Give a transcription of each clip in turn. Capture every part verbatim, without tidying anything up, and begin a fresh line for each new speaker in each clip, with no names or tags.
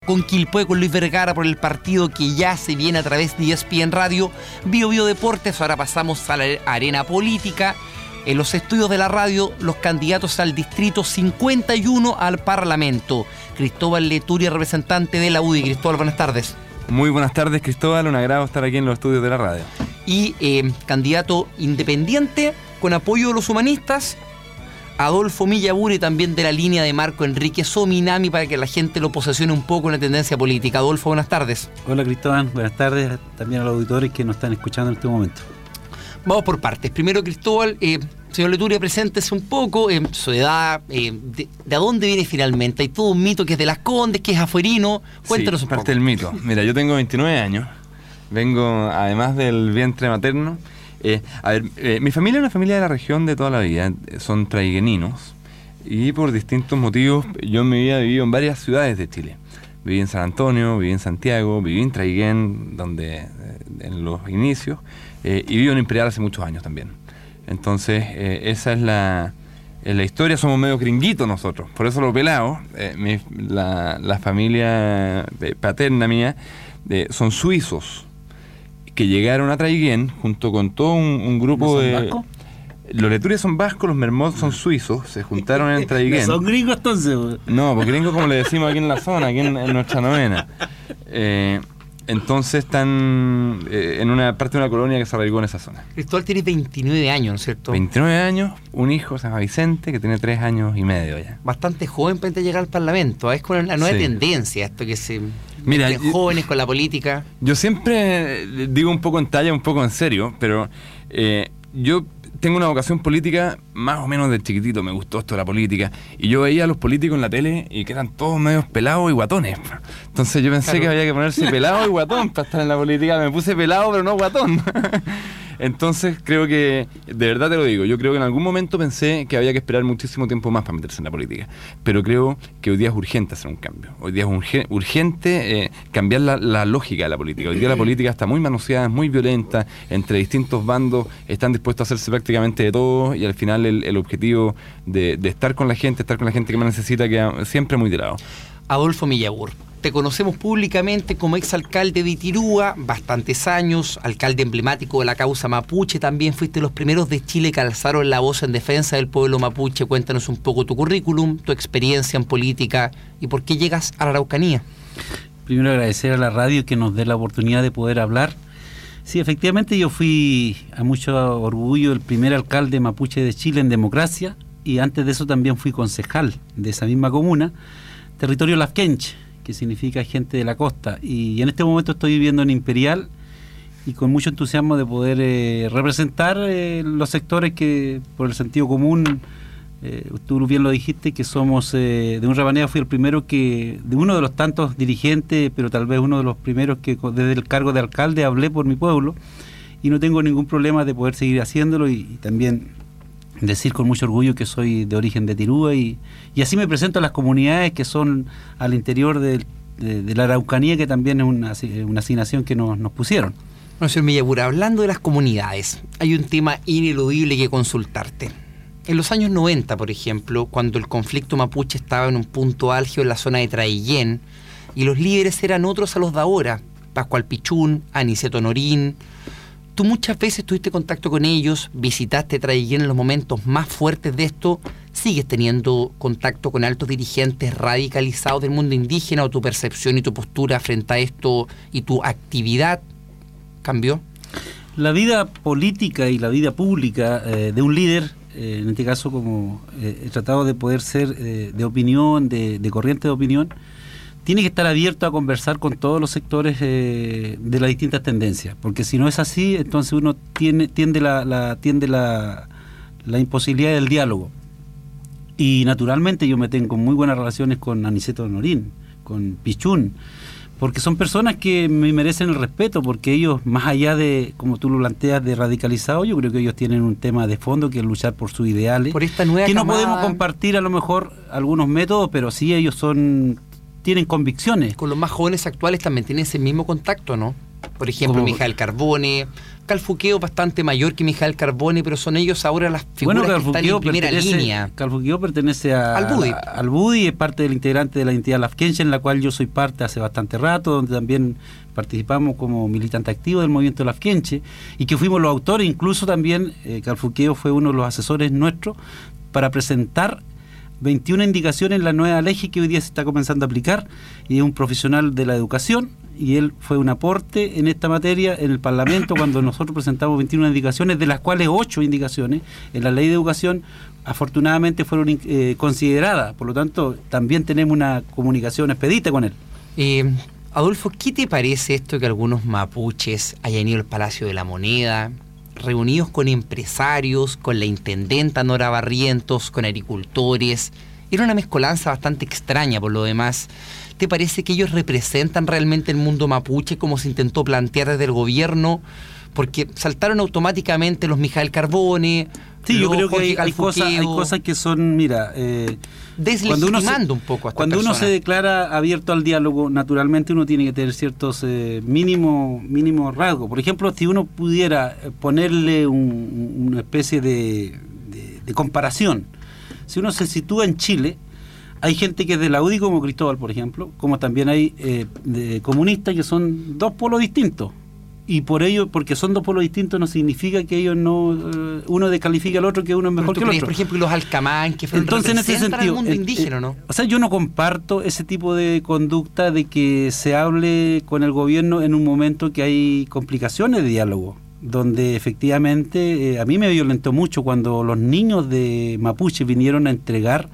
con Quilpué, con Luis Vergara por el partido que ya se viene a través de E S P N Radio, Bio Bio Deportes. Ahora pasamos a la arena política. En los estudios de la radio, los candidatos al distrito cincuenta y uno al Parlamento. Cristóbal Leturi, representante de la U D I. Cristóbal, buenas tardes.
Muy buenas tardes, Cristóbal. Un agrado estar aquí en los estudios de la radio.
Y eh, candidato independiente, con apoyo de los humanistas, Adolfo Millaburi, también de la línea de Marco Enrique Sominami, para que la gente lo posesione un poco en la tendencia política. Adolfo, buenas tardes.
Hola, Cristóbal. Buenas tardes también a los auditores que nos están escuchando en este momento.
Vamos por partes. Primero, Cristóbal, eh, señor Leturi, preséntese un poco, eh, su edad, eh, de, de dónde viene finalmente. Hay todo un mito que es de Las Condes, que es afuerino. Cuéntanos
sí,
un poco.
parte del mito. Mira, yo tengo veintinueve años. Vengo, además del vientre materno. Eh, a ver, eh, mi familia es una familia de la región de toda la vida. Son traigueninos. Y por distintos motivos, yo en mi vida he vivido en varias ciudades de Chile. Viví en San Antonio, viví en Santiago, viví en Traiguén, donde, eh, en los inicios. Eh, y vivo en Imperial hace muchos años también. Entonces, eh, esa es la, es la historia. Somos medio gringuitos nosotros. Por eso los pelados, eh, mi, la, la familia paterna mía, eh, son suizos que llegaron a Traiguén junto con todo un, un grupo
¿No son
de...
vascos?
Los Leturias son vascos, los Mermot son suizos. Se juntaron en Traiguén.
¿No son gringos entonces?
No, porque gringos como le decimos aquí en la zona, aquí en, en nuestra novena. Eh... Entonces están eh, en una parte de una colonia que se arraigó en esa zona.
Cristóbal tiene veintinueve años, ¿no es cierto?
veintinueve años, un hijo se llama Vicente, que tiene tres años y medio ya.
Bastante joven para llegar al Parlamento. Es con la nueva
Sí.
tendencia, esto que se
Mira,
meten
yo-
jóvenes con la política.
Yo siempre digo un poco en talla, un poco en serio, pero eh, yo tengo una vocación política más o menos de chiquitito, me gustó esto de la política, y yo veía a los políticos en la tele y que eran todos medios pelados y guatones. Entonces yo pensé
Claro.
que había que ponerse pelado y guatón para estar en la política. Me puse pelado pero no guatón. Entonces creo que, de verdad te lo digo, yo creo que en algún momento pensé que había que esperar muchísimo tiempo más para meterse en la política, pero creo que hoy día es urgente hacer un cambio. Hoy día es urge- urgente eh, cambiar la, la lógica de la política. Hoy día la política está muy manoseada, es muy violenta, entre distintos bandos están dispuestos a hacerse prácticamente de todo, y al final el, el objetivo de, de estar con la gente, estar con la gente que más necesita, queda siempre muy de lado.
Adolfo Millabur, te conocemos públicamente como exalcalde de Itirúa, bastantes años, alcalde emblemático de la causa mapuche, también fuiste los primeros de Chile que alzaron la voz en defensa del pueblo mapuche. Cuéntanos un poco tu currículum, tu experiencia en política y por qué llegas a la Araucanía.
Primero agradecer a la radio que nos dé la oportunidad de poder hablar. Sí, efectivamente yo fui a mucho orgullo el primer alcalde mapuche de Chile en democracia, y antes de eso también fui concejal de esa misma comuna, territorio Lafkench, que significa gente de la costa, y en este momento estoy viviendo en Imperial y con mucho entusiasmo de poder eh, representar eh, los sectores que por el sentido común, eh, tú bien lo dijiste, que somos eh, de un Rabanea. Fui el primero que, de uno de los tantos dirigentes, pero tal vez uno de los primeros que desde el cargo de alcalde hablé por mi pueblo, y no tengo ningún problema de poder seguir haciéndolo, y, y también decir con mucho orgullo que soy de origen de Tirúa, y, y así me presento a las comunidades que son al interior de, de, de la Araucanía, que también es una, una asignación que nos, nos pusieron.
Bueno, señor Millabur, hablando de las comunidades, hay un tema ineludible que consultarte. En los años noventa, por ejemplo, cuando el conflicto mapuche estaba en un punto álgido en la zona de Traiguén, y los líderes eran otros a los de ahora, Pascual Pichún, Aniceto Norín. Tú muchas veces tuviste contacto con ellos, visitaste Traiguén en los momentos más fuertes de esto. ¿Sigues teniendo contacto con altos dirigentes radicalizados del mundo indígena, o tu percepción y tu postura frente a esto y tu actividad cambió?
La vida política y la vida pública eh, de un líder, eh, en este caso como eh, he tratado de poder ser eh, de opinión, de, de corriente de opinión, tiene que estar abierto a conversar con todos los sectores eh, de las distintas tendencias, porque si no es así, entonces uno tiene, tiende, la, la, tiende la, la imposibilidad del diálogo. Y naturalmente yo me tengo muy buenas relaciones con Aniceto Norín, con Pichún, porque son personas que me merecen el respeto, porque ellos, más allá de, como tú lo planteas, de radicalizado, yo creo que ellos tienen un tema de fondo que es luchar por sus ideales,
por esta nueva
que no
camada,
podemos compartir a lo mejor algunos métodos, pero sí ellos son... tienen convicciones.
Con los más jóvenes actuales también tienen ese mismo contacto, ¿no? Por ejemplo,
Como-
Mijael Carbone, Calfuqueo bastante mayor que Mijael Carbone, pero son ellos ahora las figuras
Bueno,
que están en
Calfuqueo
primera
pertenece,
línea.
Calfuqueo pertenece a,
Al Budi.
a- al Budi, es parte del integrante de la entidad Lafkenche, en la cual yo soy parte hace bastante rato, donde también participamos como militante activo del movimiento Lafkenche, y que fuimos los autores, incluso también eh, Calfuqueo fue uno de los asesores nuestros para presentar veintiuna indicaciones en la nueva ley que hoy día se está comenzando a aplicar, y es un profesional de la educación, y él fue un aporte en esta materia en el Parlamento cuando nosotros presentamos veintiuna indicaciones, de las cuales ocho indicaciones en la ley de educación afortunadamente fueron eh, consideradas. Por lo tanto, también tenemos una comunicación expedita con él.
Eh, Adolfo, ¿qué te parece esto que algunos mapuches hayan ido al Palacio de la Moneda, reunidos con empresarios, con la intendenta Nora Barrientos, con agricultores? Era una mezcolanza bastante extraña por lo demás. ¿Te parece que ellos representan realmente el mundo mapuche como se intentó plantear desde el gobierno? Porque saltaron automáticamente los Mijael Carbone,
Sí, yo
los
creo que
Jorge
hay, hay cosas, hay
Calfuqueo,
cosas que son, mira, eh,
deslegitimando un poco a esta
cuando uno
persona.
se declara abierto al diálogo, naturalmente uno tiene que tener ciertos eh, mínimos mínimos rasgos. Por ejemplo, si uno pudiera ponerle un- una especie de, de- de comparación, si uno se sitúa en Chile, hay gente que es de la U D I como Cristóbal, por ejemplo, como también hay eh, de comunistas que son dos polos distintos. Y por ello, porque son dos polos distintos, no significa que ellos no, eh, uno descalifica al otro, que uno es
Pero
mejor
tú
que el
crees,
otro.
por ejemplo, los Alcamán, que fueron
Entonces, en ese
representan
sentido,
al mundo
eh,
indígena,
eh,
¿no?
o sea, yo no comparto ese tipo de conducta de que se hable con el gobierno en un momento que hay complicaciones de diálogo, donde efectivamente eh, a mí me violentó mucho cuando los niños de Mapuche vinieron a entregar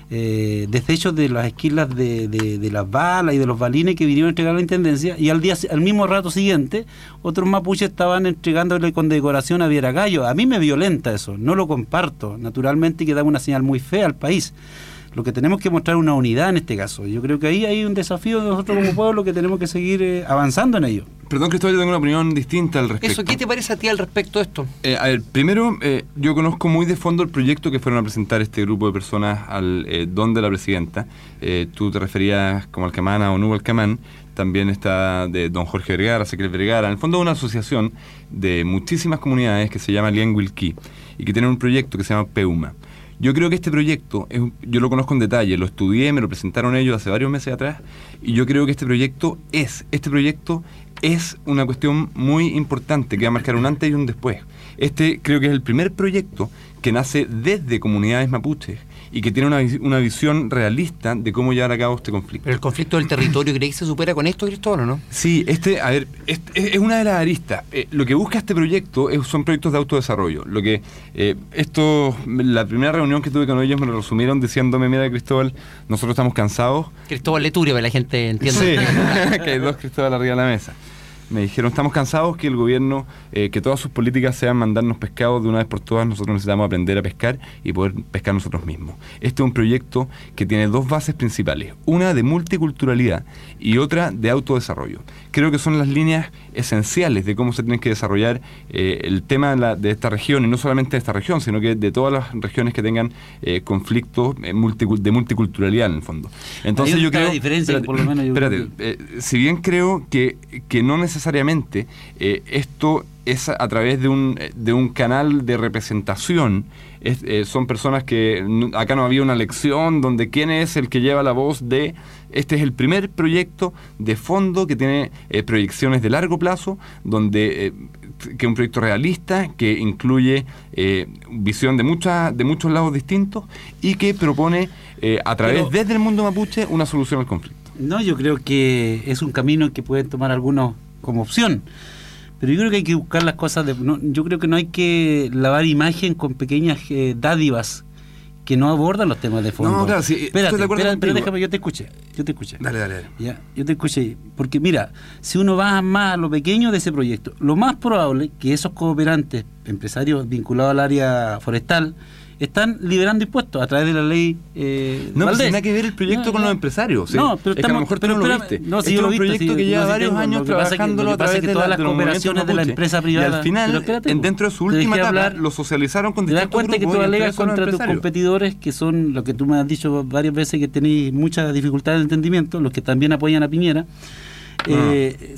eh, desechos de las esquilas de, de, de las balas y de los balines que vinieron a entregar a la intendencia, y al día al mismo rato siguiente otros mapuches estaban entregándole condecoración a Vieragallo. A mí me violenta eso, no lo comparto, naturalmente, que da una señal muy fea al país. Lo que tenemos que mostrar es una unidad en este caso. Yo creo que ahí hay un desafío de nosotros como pueblo que tenemos que seguir eh, avanzando en ello.
Perdón, Cristóbal, yo tengo una opinión distinta al respecto.
Eso, ¿qué te parece a ti al respecto de esto?
Eh, a ver, primero, eh, yo conozco muy de fondo el proyecto que fueron a presentar este grupo de personas al eh, don de la presidenta. Eh, tú te referías como Alcamán a Onubo Alcamán. También está de don Jorge Vergara, Ezequiel Vergara. En el fondo, una asociación de muchísimas comunidades que se llama Lienguilquí y que tiene un proyecto que se llama PEUMA. Yo creo que este proyecto, es, yo lo conozco en detalle, lo estudié, me lo presentaron ellos hace varios meses atrás, y yo creo que este proyecto es, este proyecto es una cuestión muy importante que va a marcar un antes y un después. Este creo que es el primer proyecto que nace desde comunidades mapuches y que tiene una, una visión realista de cómo llevar a cabo este conflicto.
Pero el conflicto del territorio, ¿crees que se supera con esto, Cristóbal, o no?
Sí, este, a ver, este, es una de las aristas. Eh, lo que busca este proyecto es, son proyectos de autodesarrollo. Lo que eh, esto, la primera reunión que tuve con ellos me lo resumieron diciéndome, mira, Cristóbal, nosotros estamos cansados.
Cristóbal Leturio, para que la gente entienda.
Sí, que hay dos Cristóbal arriba de la mesa. Me dijeron, estamos cansados que el gobierno, eh, que todas sus políticas sean mandarnos pescados de una vez por todas. Nosotros necesitamos aprender a pescar y poder pescar nosotros mismos. Este es un proyecto que tiene dos bases principales, una de multiculturalidad y otra de autodesarrollo. Creo que son las líneas esenciales de cómo se tiene que desarrollar eh, el tema de, la, de esta región, y no solamente de esta región, sino que de todas las regiones que tengan eh, conflictos eh, multicul de multiculturalidad en el fondo. Entonces
Hay
yo
una
creo...
diferencia,
espérate,
por lo menos yo
espérate,
creo
eh, si bien creo que, que no necesariamente eh, esto es a, a través de un, de un canal de representación, es, eh, son personas que no, acá no había una elección donde quién es el que lleva la voz de... Este es el primer proyecto de fondo que tiene eh, proyecciones de largo plazo, donde eh, que es un proyecto realista que incluye eh, visión de muchas de muchos lados distintos y que propone eh, a través
Pero,
desde el mundo mapuche una solución al conflicto.
No, yo creo que es un camino que pueden tomar algunos como opción, pero yo creo que hay que buscar las cosas de, no, yo creo que no hay que lavar imagen con pequeñas eh, dádivas que no abordan los temas de fondo.
No, claro, sí,
espérate,
estoy de acuerdo
espérate, pero
contigo.
déjame, yo te escuché, yo te escuché.
Dale, dale, dale.
Ya, yo te escuché, porque mira, si uno va más a lo pequeño de ese proyecto, lo más probable que esos cooperantes, empresarios vinculados al área forestal, están liberando impuestos a través de la ley eh,
No, pues
Valdés.
tiene nada que ver el proyecto
No,
con
no.
los empresarios. ¿sí?
No, pero
es que a
estamos-
lo mejor tú
pero
no lo
espérame,
viste.
no, si
Este
yo
es
lo
un
he visto,
proyecto
sí,
que lleva
no, sí
varios
tengo,
años
lo que pasa es que-
trabajándolo
lo
a
que pasa
través
es que
de,
todas
la,
las
de los movimientos
cooperaciones de la
mapuche.
empresa privada-
Y al final,
pero espérate,
en, dentro de su
te dejé
última etapa,
hablar.
lo socializaron con
¿Te das
distintos
cuenta que
grupos
tú
y
alegas
entre esos los
contra tus
empresarios.
competidores, que son lo que tú me has dicho varias veces, que tenéis mucha dificultad de entendimiento, los que también apoyan a Piñera? Eh, sí,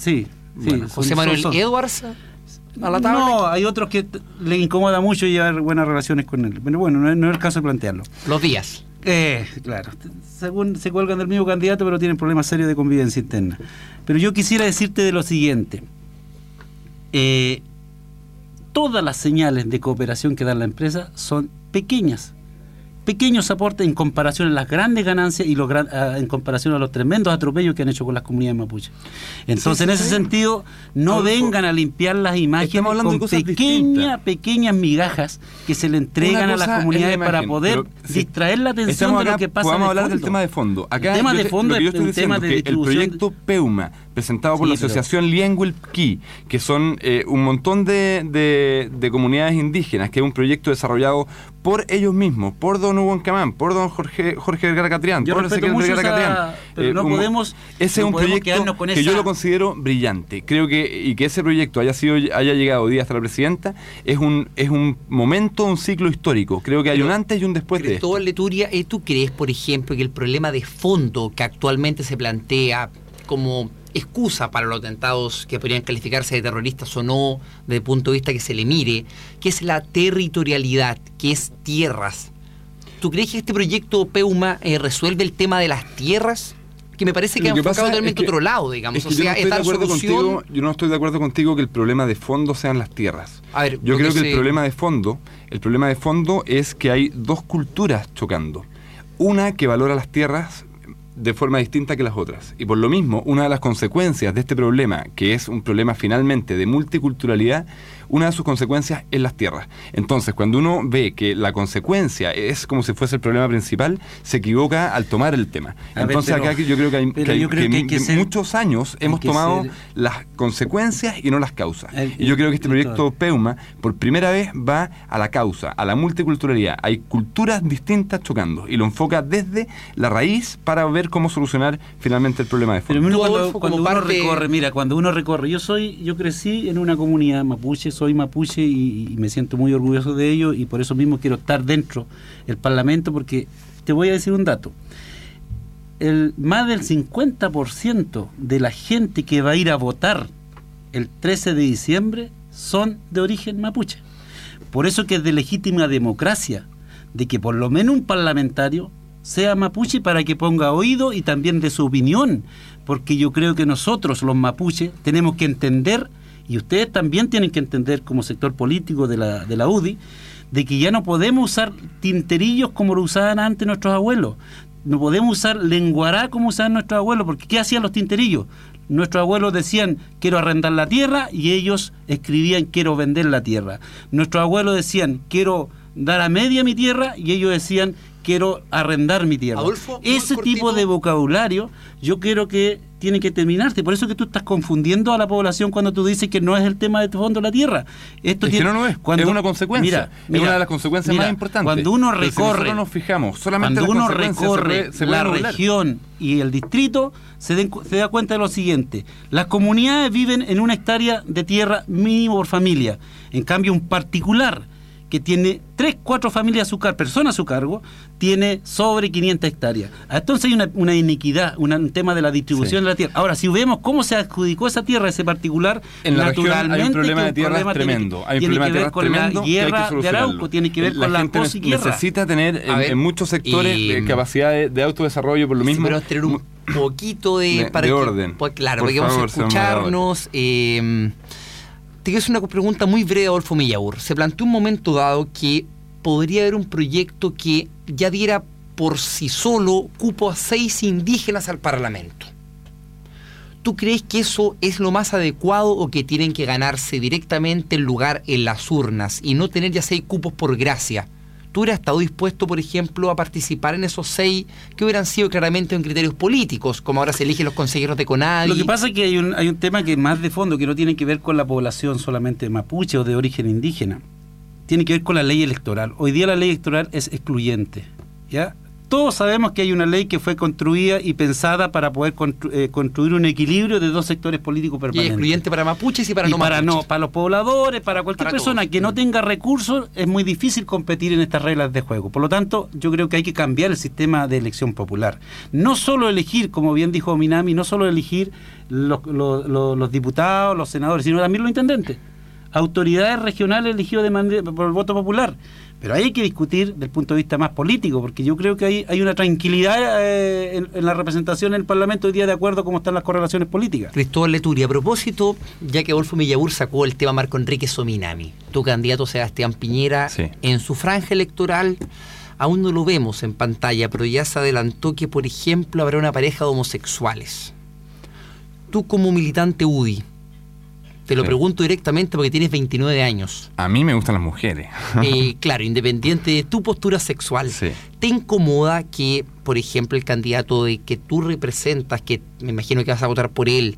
Sí,
Bueno, José
son-
Manuel
son- son-
Edwards a la tabla.
No, hay otros que t- le incomoda mucho llevar buenas relaciones con él. Pero bueno, no es, no es el caso de plantearlo.
Los días.
Eh, claro, según se cuelgan del mismo candidato, pero tienen problemas serios de convivencia interna. Pero yo quisiera decirte de lo siguiente. Eh, todas las señales de cooperación que da la empresa son pequeñas. Pequeños aportes en comparación a las grandes ganancias y los gran, a, en comparación a los tremendos atropellos que han hecho con las comunidades mapuches. Entonces,
Sí, sí,
en ese
sí.
sentido, no
Adolfo,
vengan a limpiar las imágenes
estamos hablando de
con
cosas
pequeñas,
distintas.
pequeñas migajas que se le entregan
Una
a las
cosa es
comunidades
la
para
imagen,
poder
pero si
distraer la atención
estamos
de lo
acá,
que pasa
Vamos
de
a hablar
fondo.
del tema de fondo. Acá
El tema
yo
de
te-
fondo
lo que yo
es
estoy
un tema
diciendo
de
es que el
distribución
proyecto PEUMA, presentado por
Sí,
la
pero-
asociación Lienguilquí, que son eh, un montón de, de, de comunidades indígenas, que es un proyecto desarrollado por ellos mismos, por don Hugo Encamán, por don Jorge, Jorge Vergara Catrián,
Yo
por
respeto
Ezequiel
mucho
Vergara
esa-
Catrián.
pero no
como-
podemos-
ese
no
es un
podemos
proyecto
quedarnos con
que
esa-
yo lo considero brillante. Creo que, y que ese proyecto haya sido haya llegado hoy día hasta la presidenta, es un, es un momento, un ciclo histórico. Creo que hay
Pero,
un antes y un después de esto.
Cristóbal Leturia, eh, ¿tú crees, por ejemplo, que el problema de fondo que actualmente se plantea como excusa para los atentados que podrían calificarse de terroristas o no, desde el punto de vista que se le mire, que es la territorialidad, que es tierras? ¿Tú crees que este proyecto PEUMA eh, resuelve el tema de las tierras? Que me parece que
Lo
ha
que
enfocado
pasa es
totalmente
que-
otro lado, digamos.
Es que
O
yo,
sea,
no estoy de
esta
acuerdo
solución...
contigo, yo no estoy de acuerdo contigo que el problema de fondo sean las tierras.
A ver,
Yo
lo
creo que,
se-
el problema de fondo, el problema de fondo es que hay dos culturas chocando. Una que valora las tierras de forma distinta que las otras. Y por lo mismo, una de las consecuencias de este problema, que es un problema finalmente de multiculturalidad, una de sus consecuencias es las tierras. Entonces, cuando uno ve que la consecuencia es como si fuese el problema principal, se equivoca al tomar el tema.
A ver,
Entonces,
pero-
acá yo creo que hay,
pero
que hay-
yo creo
que
que hay
en-
que
en
ser-
muchos años
hay
hemos
que
tomado
ser-
las consecuencias y no las causas.
El-
Y yo creo que este
el-
proyecto PEUMA, por primera vez, va a la causa, a la multiculturalidad. Hay culturas distintas chocando y lo enfoca desde la raíz para ver cómo solucionar finalmente el problema de
Pero
fondo.
uno
Tú,
cuando,
Adolfo,
cuando
como
uno
parte-
recorre, mira, cuando uno recorre, yo soy, yo crecí en una comunidad mapuche, soy mapuche y, y me siento muy orgulloso de ello y por eso mismo quiero estar dentro del Parlamento porque te voy a decir un dato. El, más del cincuenta por ciento de la gente que va a ir a votar el trece de diciembre son de origen mapuche. Por eso que es de legítima democracia de que por lo menos un parlamentario sea mapuche para que ponga oído y también de su opinión, porque yo creo que nosotros los mapuches tenemos que entender, y ustedes también tienen que entender como sector político de la, de la U D I, de que ya no podemos usar tinterillos como lo usaban antes nuestros abuelos, no podemos usar lenguará como usaban nuestros abuelos, porque ¿qué hacían los tinterillos? Nuestros abuelos decían quiero arrendar la tierra y ellos escribían quiero vender la tierra. Nuestros abuelos decían quiero dar a media mi tierra y ellos decían quiero arrendar mi tierra.
Adolfo, muy
Ese
cortito.
tipo de vocabulario yo creo que tiene que terminarse. Por eso que tú estás confundiendo a la población cuando tú dices que no es el tema de fondo la tierra. Esto
Es que
tiene-
no lo es,
cuando-
es una consecuencia,
Mira,
es
mira,
una de las consecuencias
mira,
más importantes.
Cuando uno
Pero si
recorre,
nosotros nos fijamos solamente
cuando
en las
uno
consecuencias, se
recorre
puede- se puede
la
nublar.
región y el distrito, se, den cu- se da cuenta de lo siguiente. Las comunidades viven en una hectárea de tierra mínimo por familia. En cambio, un particular que tiene tres, cuatro familias a su cargo, personas a su cargo, tiene sobre quinientas hectáreas. Entonces hay una, una iniquidad, una- un tema de la distribución
Sí.
de la tierra. Ahora, si vemos cómo se adjudicó esa tierra a ese particular,
En la región hay un
naturalmente
problema
que
de tierras
problema tiene-
tremendo. Hay un
tiene
problema
que
de
ver
tierras
con
tremendo
la
que hay que
guerra de
solucionarlo.
Arauco, tiene que ver
La
con la
gente ne-
posguerra.
necesita tener en,
A ver,
en muchos sectores
y-
eh, capacidad de, de autodesarrollo por lo mismo.
Pero tener un poquito de,
de-
para
de
que-
orden.
pues, claro,
Por
porque vamos a
favor, señor moderador.
escucharnos. Eh, te quiero hacer una pregunta muy breve, Adolfo Millaur. Se planteó un momento dado que podría haber un proyecto que ya diera por sí solo cupo a seis indígenas al Parlamento. ¿Tú crees que eso es lo más adecuado o que tienen que ganarse directamente el lugar en las urnas y no tener ya seis cupos por gracia? ¿Tú hubieras estado dispuesto, por ejemplo, a participar en esos seis que hubieran sido claramente en criterios políticos, como ahora se eligen los consejeros de CONADI?
Lo que pasa es que hay un, hay un tema que es más de fondo, que no tiene que ver con la población solamente mapuche o de origen indígena. Tiene que ver con la ley electoral. Hoy día la ley electoral es excluyente, ¿ya? todos sabemos que hay una ley que fue construida y pensada para poder constru eh, construir un equilibrio de dos sectores políticos permanentes.
Y excluyente para mapuches y para
y
no
para
mapuches.
no, para los pobladores, para cualquier
Para
persona
todos.
que no tenga recursos, es muy difícil competir en estas reglas de juego. Por lo tanto, yo creo que hay que cambiar el sistema de elección popular. No solo elegir, como bien dijo Minami, no solo elegir los, los, los, los diputados, los senadores, sino también los intendentes. Autoridades regionales elegidas de manera, por el voto popular. Pero ahí hay que discutir desde el punto de vista más político, porque yo creo que hay, hay una tranquilidad eh, en, en la representación en el Parlamento hoy día de acuerdo a cómo están las correlaciones políticas.
Cristóbal Leturi, a propósito, ya que Adolfo Millabur sacó el tema Marco Enrique Sominami, tu candidato Sebastián Piñera,
Sí.
en su franja electoral, aún no lo vemos en pantalla, pero ya se adelantó que, por ejemplo, habrá una pareja de homosexuales. Tú como militante U D I, te lo
Sí.
pregunto directamente porque tienes veintinueve años.
A mí me gustan las mujeres.
Eh, claro, independiente de tu postura sexual,
Sí.
¿te incomoda que, por ejemplo, el candidato de que tú representas, que me imagino que vas a votar por él,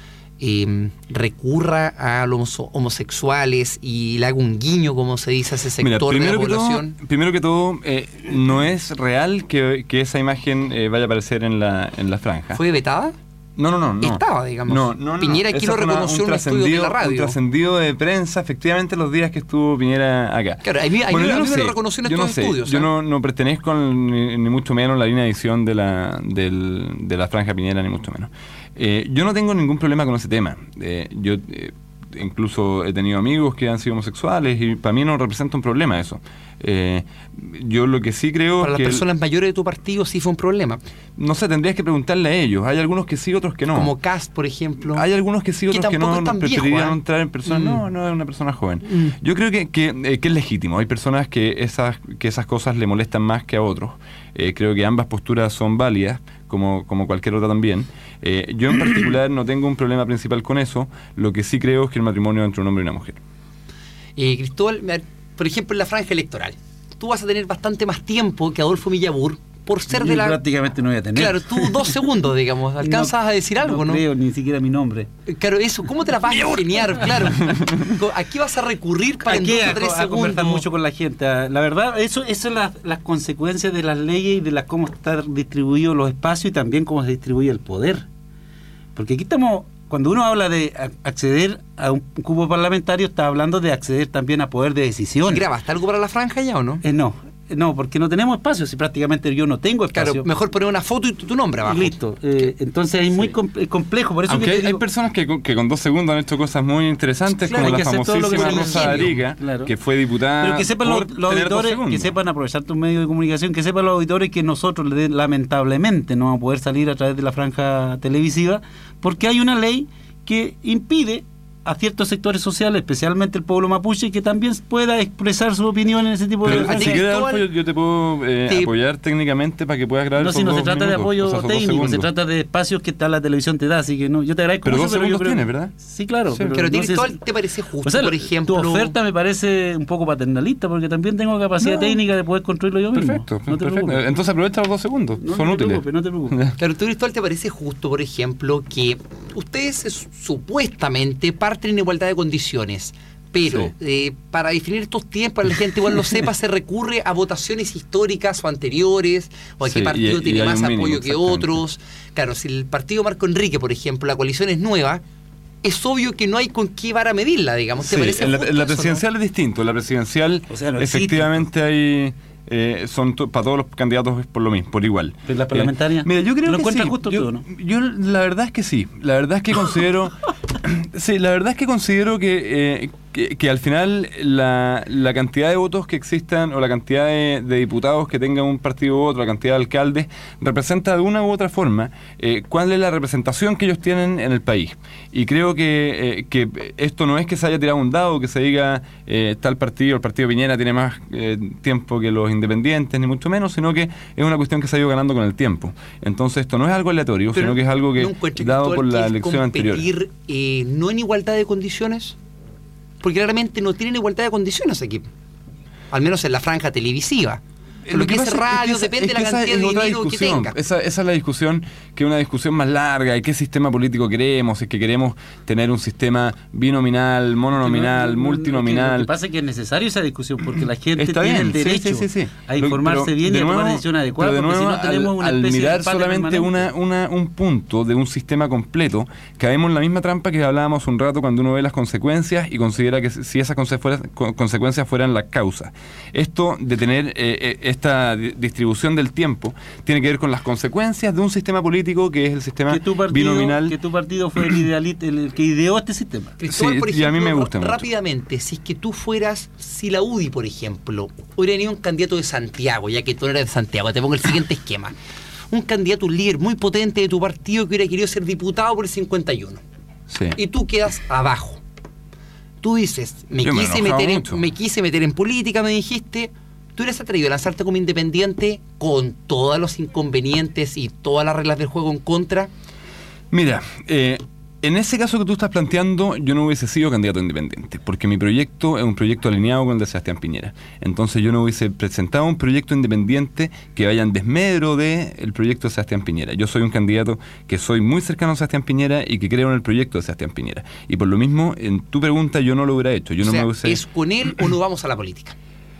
eh, recurra a los homosexuales y le haga un guiño, como se dice, a ese
Mira,
sector de la
primero que todo,
población?
primero que todo eh, no es real que, que esa imagen eh, vaya a aparecer en la, en la franja.
¿Fue vetada?
No, no, no, no.
Estaba, digamos.
No, no, no.
Piñera aquí
Esa
lo
fue una-
reconoció
un
en un estudio de la
trascendido-
radio.
Un trascendido de prensa, efectivamente, los días que estuvo Piñera acá.
Claro, a mí, a mí-
Bueno, yo
a mí
no
me lo
sé,
reconoció en
yo
estos
no sé,
estudios.
Yo
¿eh?
no, no pertenezco ni, ni mucho menos a la línea de edición de la, del, de la franja Piñera, ni mucho menos. Eh, yo no tengo ningún problema con ese tema. Eh, yo eh, incluso he tenido amigos que han sido homosexuales y para mí no representa un problema eso. Eh, yo lo que sí creo
Para
es
las
que... el-
personas mayores de tu partido sí fue un problema.
no sé, tendrías que preguntarle a ellos. Hay algunos que sí, otros que no.
Como Cast, por ejemplo.
Hay algunos que sí,
Que
otros que,
tampoco
no,
es tan
no
viejo,
preferirían
¿eh?
entrar en personas.
Mm.
No, no es una persona joven.
Mm.
Yo creo que, que, eh, que es legítimo. Hay personas que esas, que esas cosas le molestan más que a otros. Eh, creo que ambas posturas son válidas, como, como cualquier otra también. Eh, yo en particular no tengo un problema principal con eso. Lo que sí creo es que el matrimonio entre un hombre y una mujer.
Eh, Cristóbal, mira, por ejemplo, en la franja electoral, tú vas a tener bastante más tiempo que Adolfo Millabur por ser
Yo
de la...
prácticamente no voy a tener.
Claro, tú dos segundos, digamos, alcanzas
No,
a decir algo, ¿no?
No creo ni siquiera mi nombre.
Claro, eso, ¿cómo te la vas a ingeniar? Claro. Aquí vas a recurrir para en
Aquí
dos
a,
o tres
a
segundos.
conversar mucho con la gente. La verdad, eso, eso son las, las consecuencias de las leyes y de las cómo están distribuidos los espacios y también cómo se distribuye el poder. Porque aquí estamos, cuando uno habla de a- acceder a un cupo parlamentario, está hablando de acceder también a poder de decisión.
¿Grabaste algo para la franja ya o no?
Eh, no, no, porque no tenemos espacio, si prácticamente yo no tengo espacio.
Claro, mejor poner una foto y tu, tu nombre abajo.
Y listo. Eh, entonces es muy
Sí.
com- eh, complejo. Por eso
Aunque
que te
hay, hay
digo-
personas que, con- que con dos segundos han hecho cosas muy interesantes,
Claro,
como
hay
la
que hacer todo lo que
famosísima
se
Rosa
ingenio.
Arica,
Claro.
que fue diputada.
Pero que sepan los,
por
los
tener dos
auditores,
segundos.
que sepan aprovechar tus medios de comunicación, que sepan los auditores que nosotros le- lamentablemente no vamos a poder salir a través de la franja televisiva, porque hay una ley que impide a ciertos sectores sociales, especialmente el pueblo mapuche, que también pueda expresar su opinión en ese tipo
Pero
de...
a ti,
si quieres,
Cristóbal,
Adolfo, yo, yo te puedo eh,
te-
apoyar técnicamente para que puedas grabar
No,
esos
si no se
dos
trata de
minutos,
apoyo
o sea, esos dos
técnico, se
segundos.
trata de espacios que está la televisión te da, así que no, yo te agradezco
Pero
mucho,
dos
yo
segundos
creo-
tienes, ¿verdad?
Sí, claro.
Sí.
pero
Pero a ti,
no sé
Cristóbal,
si-
¿te parece justo,
O sea,
por ejemplo?
tu oferta me parece un poco paternalista, porque también tengo capacidad
No.
técnica de poder construirlo yo mismo.
Perfecto,
No te
perfecto.
preocupes.
Entonces aprovecha los dos segundos,
No,
son
no te
útiles.
preocupes, no te preocupes.
Claro, ¿tú, Cristóbal, te parece justo, por ejemplo, que ustedes es- supuestamente parten en igualdad de condiciones, pero
Sí.
eh, para definir estos tiempos, para que la gente igual lo sepa, se recurre a votaciones históricas o anteriores, o a qué
Sí,
partido
y- y
tiene
hay
más
un mínimo,
apoyo que
exactamente.
otros? Claro, si el partido Marco Enrique, por ejemplo, la coalición es nueva, es obvio que no hay con qué vara medirla, digamos. ¿Te
Sí,
parece
en la,
justo
en la
eso, no?
presidencial es distinto. En la presidencial,
O sea, no existe.
efectivamente, hay. Eh, son to- para todos los candidatos es por lo mismo, por igual.
¿Pero la parlamentaria?
Eh, mira, yo creo
¿Lo
que
encuentras
sí.
justo
yo,
tú o no?
yo la verdad es que sí. La verdad es que considero. sí, la verdad es que considero que, eh, que, que al final la, la cantidad de votos que existan o la cantidad de, de diputados que tenga un partido u otro, la cantidad de alcaldes, representa de una u otra forma eh, cuál es la representación que ellos tienen en el país. Y creo que, eh, que esto no es que se haya tirado un dado, que se diga eh, tal partido, el partido Piñera tiene más eh, tiempo que los independientes, ni mucho menos, sino que es una cuestión que se ha ido ganando con el tiempo. Entonces esto no es algo aleatorio,
Pero
sino que es algo que
¿no encuentras,
dado
Cristóbal,
por la
que es
elección anterior.
competir eh, no en igualdad de condiciones? Porque claramente no tienen igualdad de condiciones aquí, al menos en la franja televisiva. Lo, lo que, que es radio
es que
depende de la
es
cantidad de dinero que tenga.
Esa, esa es la discusión, que es una discusión más larga. ¿Y qué sistema político queremos? Es que queremos tener un sistema binominal, mononominal, no, no, multinominal.
Lo que pasa es que es necesario esa discusión porque la gente
Está
tiene
bien,
el derecho
sí, sí, sí, sí.
a informarse
pero,
bien y a
nuevo,
tomar decisiones adecuadas.
Pero de nuevo,
porque si no tenemos
al,
una
al
especie
mirar
de
solamente una, una, un punto de un sistema completo, caemos en la misma trampa que hablábamos un rato cuando uno ve las consecuencias y considera que si esas consecuencias fueran la causa. Esto de tener eh, esta distribución del tiempo tiene que ver con las consecuencias de un sistema político que es el sistema
que tu partido,
binominal.
Que tu partido fue el, idealista, el que ideó este sistema.
Cristóbal,
sí,
por ejemplo,
y a mí me gusta
rápidamente, mucho. Si es que tú fueras, si la U D I, por ejemplo, hubiera venido un candidato de Santiago, ya que tú no eres de Santiago, te pongo el siguiente esquema. Un candidato, un líder muy potente de tu partido que hubiera querido ser diputado por el cincuenta y uno.
Sí.
Y tú quedas abajo. Tú dices, me quise,
me,
meter en, me quise meter en política, me dijiste, tú eres atrevido a lanzarte como independiente con todos los inconvenientes y todas las reglas del juego en contra.
Mira, eh, en ese caso que tú estás planteando, yo no hubiese sido candidato independiente, porque mi proyecto es un proyecto alineado con el de Sebastián Piñera. Entonces yo no hubiese presentado un proyecto independiente que vaya en desmedro del proyecto de Sebastián Piñera. Yo soy un candidato que soy muy cercano a Sebastián Piñera y que creo en el proyecto de Sebastián Piñera. Y por lo mismo, en tu pregunta, yo no lo hubiera hecho. Yo
o
no
sea,
me hubiese...
¿es con él o no vamos a la política?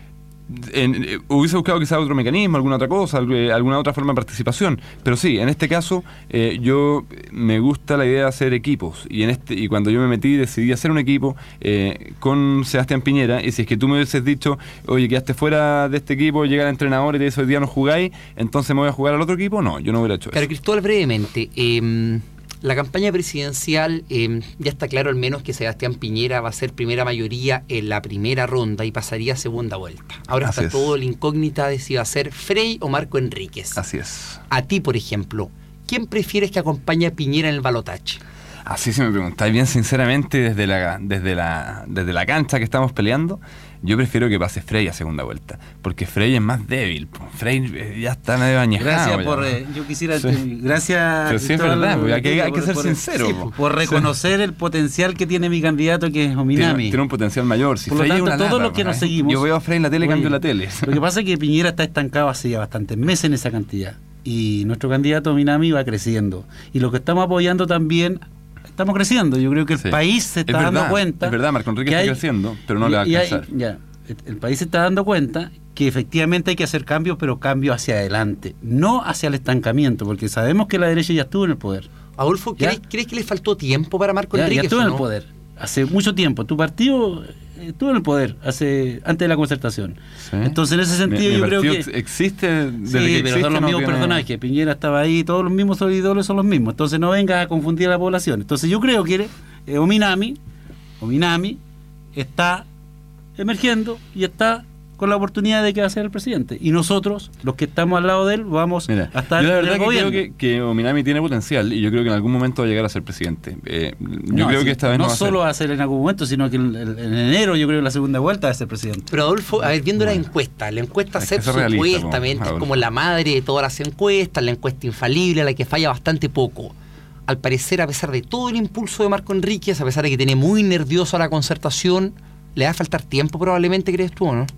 En, eh, hubiese buscado quizás otro mecanismo, alguna otra cosa, alguna otra forma de participación, pero sí, en este caso eh, yo me gusta la idea de hacer equipos y en este y cuando yo me metí decidí hacer un equipo eh, con Sebastián Piñera. Y si es que tú me hubieses dicho, oye, quedaste fuera de este equipo, llega el entrenador y te dice, hoy día no jugáis, entonces me voy a jugar al otro equipo, no, yo no hubiera hecho
Pero
eso.
Cristóbal, brevemente, eh, la campaña presidencial, eh, ya está claro al menos que Sebastián Piñera va a ser primera mayoría en la primera ronda y pasaría a segunda vuelta. Ahora
Así
está
es.
todo la incógnita de si va a ser Frey o Marco Enríquez.
Así es.
A ti, por ejemplo, ¿quién prefieres que acompañe a Piñera en el balotaje?
Así se me preguntáis bien sinceramente desde la, desde la, desde la cancha que estamos peleando, yo prefiero que pase Frey a segunda vuelta, porque Frey es más débil. Frey eh, ya está medio añejado.
Gracias
ya,
por,
¿no?
eh, yo quisiera,
Sí.
te, gracias.
Pero sí es verdad, porque hay que, hay que ser
por,
sincero.
sí,
po.
por reconocer sí. el potencial que tiene mi candidato, que es Ominami.
Tiene, tiene un potencial mayor. Si
por
Frey
lo tanto,
es una
todos
lata,
los que
¿no?
nos seguimos.
Yo veo a Frey en la tele,
Oye,
cambio la tele.
Lo que pasa es que Piñera está estancado hace ya bastantes meses en esa cantidad. Y nuestro candidato Ominami va creciendo. Y lo que estamos apoyando también. Estamos creciendo, yo creo que el
Sí.
país se está
es verdad,
dando cuenta.
Es verdad, Marco Enrique
que
está
hay,
creciendo, pero no le va a
y hay-
alcanzar.
ya, el país se está dando cuenta que efectivamente hay que hacer cambios, pero cambios hacia adelante, no hacia el estancamiento, porque sabemos que la derecha ya estuvo en el poder.
Adolfo,
¿Ya?
¿crees, ¿crees que le faltó tiempo para Marco
Ya, ya
Enríquez?
estuvo
o
en
no?
el poder, hace mucho tiempo. Tu partido estuvo en el poder hace antes de la concertación.
Sí.
Entonces, en ese sentido,
Mi- mi
yo creo
partido
que...
existe desde
Sí,
que
pero
existe,
son los
no
mismos
tiene-
personajes. Piñera estaba ahí, todos los mismos seguidores son los mismos. Entonces no vengas a confundir a la población. Entonces yo creo que eh, Ominami, Ominami está emergiendo y está con la oportunidad de que va a ser el presidente. Y nosotros, los que estamos al lado de él, vamos
Mira,
a estar
yo la
en el
verdad que
gobierno.
creo que, que Ominami tiene potencial y yo creo que en algún momento va a llegar a ser presidente. Eh, yo
No,
creo
sí,
que esta vez
no
no va a ser.
solo va a ser en algún momento, sino que en, en- en enero, yo creo, en la segunda vuelta va a ser presidente.
Pero Adolfo, a ver, viendo
Bueno.
la encuesta, la encuesta
Hay
C E
que
P
ser realista,
supuestamente
po,
es
Adolfo.
como la madre de todas las encuestas, la encuesta infalible, la que falla bastante poco. Al parecer, a pesar de todo el impulso de Marco Enríquez, a pesar de que tiene muy nervioso a la concertación, le va a faltar tiempo probablemente, ¿crees tú o no?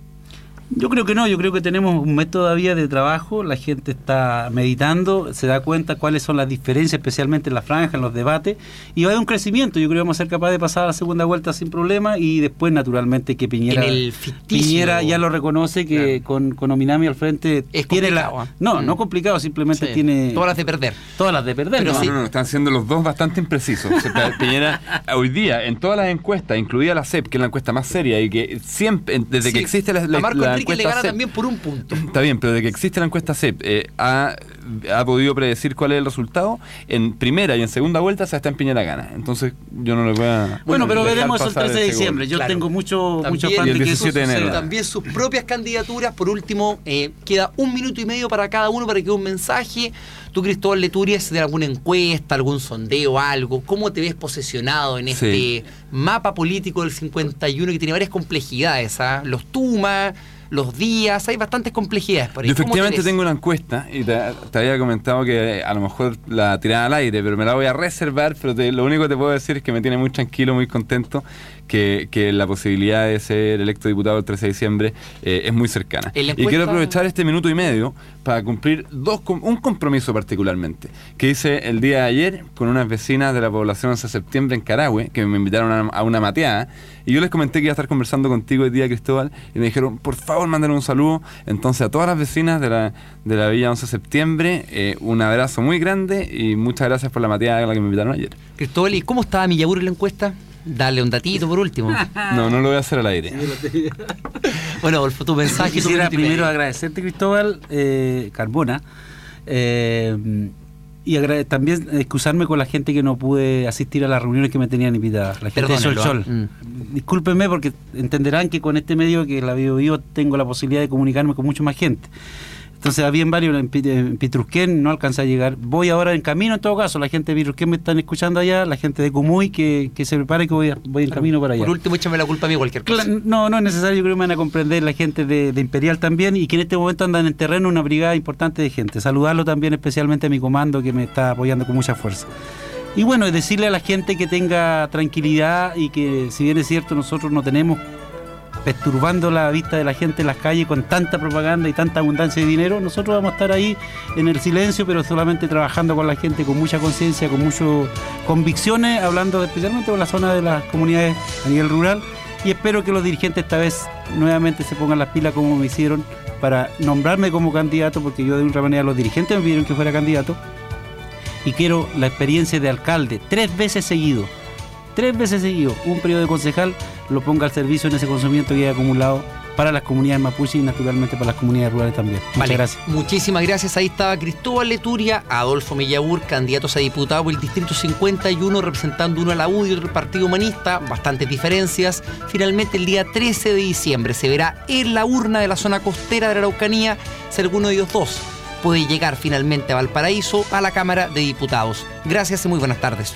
Yo creo que no, yo creo que tenemos un mes todavía de trabajo, la gente está meditando, se da cuenta cuáles son las diferencias, especialmente en la franja, en los debates, y va a haber un crecimiento. Yo creo que vamos a ser capaces de pasar a la segunda vuelta sin problema y después, naturalmente, que Piñera,
En el ficticio.
Piñera ya lo reconoce que
Claro.
con, con Ominami al frente
Es
tiene la...
complicado, ¿eh?
No,
Mm.
no complicado, simplemente
Sí,
tiene
todas las de perder.
todas las de perder.
Pero
¿no?
No,
sí.
no, no, están siendo los dos bastante imprecisos. O sea, Piñera, hoy día, en todas las encuestas, incluida la C E P, que es la encuesta más seria y que siempre, desde
Sí,
que existe la, la,
a Marco
la
Enríquez le
encuesta
gana
C E P,
también por un punto.
está bien, pero de que existe la encuesta C E P, eh, ha, ha podido predecir cuál es el resultado. En primera y en segunda vuelta Sebastián Piñera gana. Entonces yo no le voy a...
Bueno, pero
dejar
veremos eso el
pasar
trece de
ese
diciembre.
gol.
Yo
Claro.
tengo mucho, mucho
También-
fan
Y el
de que eso
diecisiete de enero.
suceda.
También sus propias candidaturas. Por último, eh, queda un minuto y medio para cada uno para que dé un mensaje. Tú, Cristóbal Leturiez, de alguna encuesta, algún sondeo, algo, ¿cómo te ves posicionado en
Sí.
este mapa político del cincuenta y uno que tiene varias complejidades? ¿Ah? Los Tuma, los días, hay bastantes complejidades por ahí.
Yo efectivamente
¿Cómo te ves?
tengo una encuesta y te, te había comentado que a lo mejor la tiraba al aire, pero me la voy a reservar, pero te, lo único que te puedo decir es que me tiene muy tranquilo, muy contento, que, que la posibilidad de ser electo diputado el trece de diciembre eh, es muy cercana.
En la
Y quiero
encuesta-
aprovechar este minuto y medio para cumplir dos com- un compromiso particularmente, que hice el día de ayer con unas vecinas de la población once de septiembre en Carahue, que me invitaron a, a una mateada, y yo les comenté que iba a estar conversando contigo el día, Cristóbal, y me dijeron, por favor, manden un saludo. Entonces, a todas las vecinas de la, de la Villa once de septiembre, eh, un abrazo muy grande y muchas gracias por la mateada a la que me invitaron ayer.
Cristóbal, ¿y cómo estaba Millabur en la encuesta? Dale un datito por último.
No, no lo voy a hacer al aire.
Bueno, Adolfo, tu mensaje. tu
Quisiera
minuto y
primero
medio.
agradecerte, Cristóbal eh, Carbona, eh, y agra- también excusarme con la gente que no pude asistir a las reuniones que me tenían invitadas. La gente de Sol
Perdónenlo,
Sol.
¿eh?
Discúlpenme porque entenderán que con este medio que la Bio Bio tengo la posibilidad de comunicarme con mucha más gente. Entonces había en varios, en, Pi- en Pitrusquén no alcancé a llegar. Voy ahora en camino en todo caso, la gente de Pitrusquén me están escuchando allá, la gente de Cumuy que, que se prepare que voy, a- voy en camino para allá.
Por último, échame la culpa a mí cualquier cosa.
Cla- No, no es necesario, yo creo que me van a comprender la gente de, de Imperial también y que en este momento andan en terreno una brigada importante de gente. Saludarlo también especialmente a mi comando que me está apoyando con mucha fuerza. Y bueno, decirle a la gente que tenga tranquilidad y que si bien es cierto nosotros no tenemos perturbando la vista de la gente en las calles con tanta propaganda y tanta abundancia de dinero, nosotros vamos a estar ahí en el silencio, pero solamente trabajando con la gente con mucha conciencia, con muchas convicciones, hablando especialmente con la zona de las comunidades a nivel rural, y espero que los dirigentes esta vez nuevamente se pongan las pilas como me hicieron para nombrarme como candidato, porque yo de una manera los dirigentes me pidieron que fuera candidato, y quiero la experiencia de alcalde, tres veces seguido, tres veces seguido, un periodo de concejal, lo ponga al servicio en ese conocimiento que hay acumulado para las comunidades mapuche y naturalmente para las comunidades rurales también. Muchas
Vale,
gracias.
muchísimas gracias. Ahí estaba Cristóbal Leturia, Adolfo Millabur, candidatos a diputado por el Distrito cincuenta y uno, representando uno a la U D y otro al Partido Humanista, bastantes diferencias. Finalmente, el día trece de diciembre se verá en la urna de la zona costera de la Araucanía si alguno de ellos dos puede llegar finalmente a Valparaíso, a la Cámara de Diputados. Gracias y muy buenas tardes.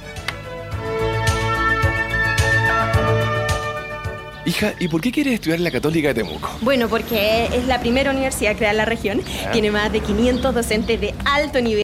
Hija, ¿y por qué quieres estudiar en la Católica de Temuco?
Bueno, porque es la primera universidad creada en la región. Tiene más de quinientos docentes de alto nivel.